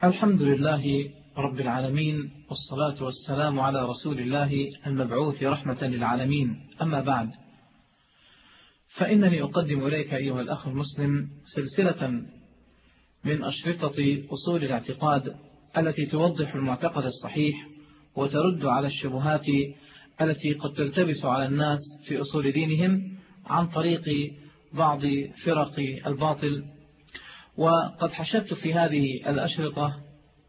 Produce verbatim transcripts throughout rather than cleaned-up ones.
الحمد لله رب العالمين، والصلاة والسلام على رسول الله المبعوث رحمة للعالمين. أما بعد، فإنني أقدم إليك أيها الأخ المسلم سلسلة من أشرطة أصول الاعتقاد التي توضح المعتقد الصحيح وترد على الشبهات التي قد تلتبس على الناس في أصول دينهم عن طريق بعض فرق الباطل. وقد حشدت في هذه الأشرطة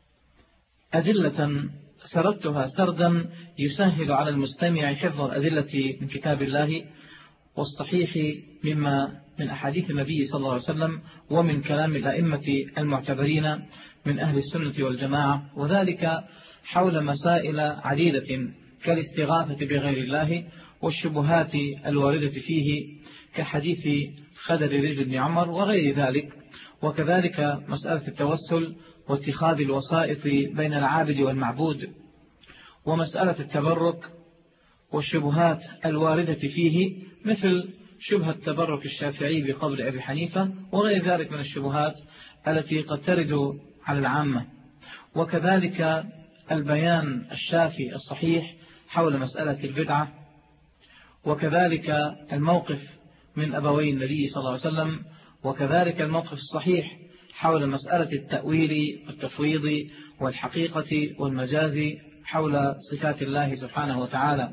أدلة سردتها سردا يسهل على المستمع حفظ الأدلة من كتاب الله والصحيح مما من أحاديث النبي صلى الله عليه وسلم ومن كلام الأئمة المعتبرين من أهل السنة والجماعة، وذلك حول مسائل عديدة كالاستغاثة بغير الله والشبهات الواردة فيه كحديث خدر رجل بن عمر وغير ذلك، وكذلك مسألة التوسل واتخاذ الوسائط بين العابد والمعبود، ومسألة التبرك والشبهات الواردة فيه مثل شبهة تبرك الشافعي بقبر أبي حنيفة وغير ذلك من الشبهات التي قد ترد على العامة، وكذلك البيان الشافي الصحيح حول مسألة البدعة، وكذلك الموقف من أبوي النبي صلى الله عليه وسلم، وكذلك الموقف الصحيح حول مسألة التأويل والتفويض والحقيقة والمجاز حول صفات الله سبحانه وتعالى،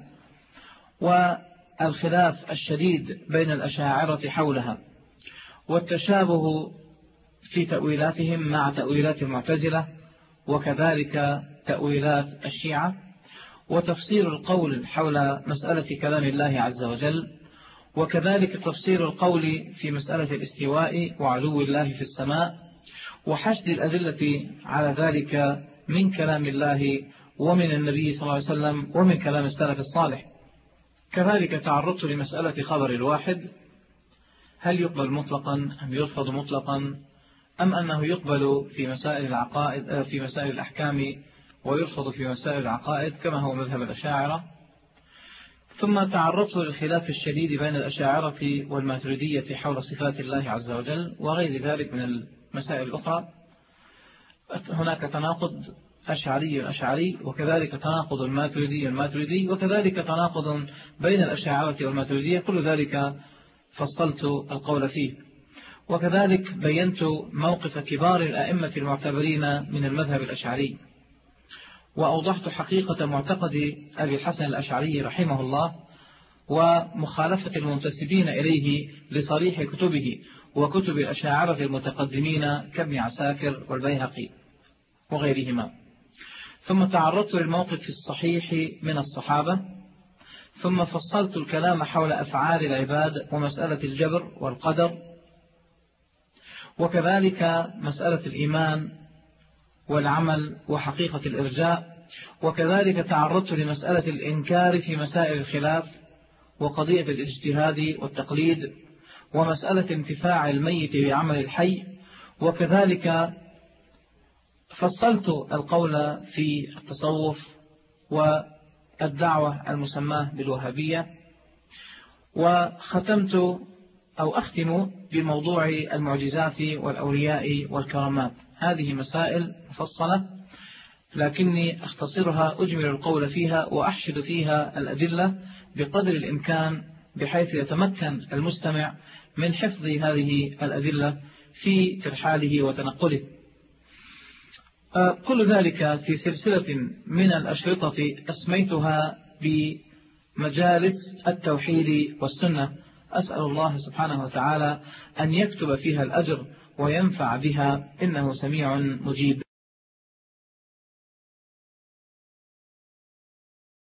والخلاف الشديد بين الأشاعرة حولها، والتشابه في تأويلاتهم مع تأويلات المعتزلة، وكذلك تأويلات الشيعة، وتفسير القول حول مسألة كلام الله عز وجل، وكذلك تفسير القول في مسألة الاستواء وعلو الله في السماء، وحشد الأدلة على ذلك من كلام الله ومن النبي صلى الله عليه وسلم ومن كلام السلف الصالح. كذلك تعرضت لمسألة خبر الواحد، هل يقبل مطلقا أم يرفض مطلقا، أم أنه يقبل في مسائل العقائد في مسائل الأحكام ويرفض في مسائل العقائد كما هو مذهب الأشاعرة. ثم تعرضت للخلاف الشديد بين الأشاعرة والماتريدية حول صفات الله عز وجل وغير ذلك من المسائل الأخرى. هناك تناقض أشعري أشعري، وكذلك تناقض الماتريدي الماتريدي، وكذلك تناقض بين الأشاعرة والماتريدية، كل ذلك فصلت القول فيه. وكذلك بينت موقف كبار الأئمة المعتبرين من المذهب الأشعري، وأوضحت حقيقة معتقد أبي الحسن الأشعري رحمه الله ومخالفة المنتسبين إليه لصريح كتبه وكتب الأشاعرة المتقدمين كابن عساكر والبيهقي وغيرهما. ثم تعرضت للموقف الصحيح من الصحابة، ثم فصلت الكلام حول أفعال العباد ومسألة الجبر والقدر، وكذلك مسألة الإيمان والعمل وحقيقة الإرجاء، وكذلك تعرضت لمسألة الإنكار في مسائل الخلاف وقضية الاجتهاد والتقليد ومسألة انتفاع الميت بعمل الحي، وكذلك فصلت القول في التصوف والدعوة المسماة بالوهابية، وختمت أو أختم بموضوع المعجزات والأولياء والكرامات. هذه مسائل مفصلة لكني أختصرها، أجمل القول فيها وأحشد فيها الأدلة بقدر الإمكان بحيث يتمكن المستمع من حفظ هذه الأدلة في ترحاله وتنقله. كل ذلك في سلسلة من الأشرطة أسميتها بمجالس التوحيد والسنة، أسأل الله سبحانه وتعالى أن يكتب فيها الأجر وينفع بها، إنه سميع مجيب.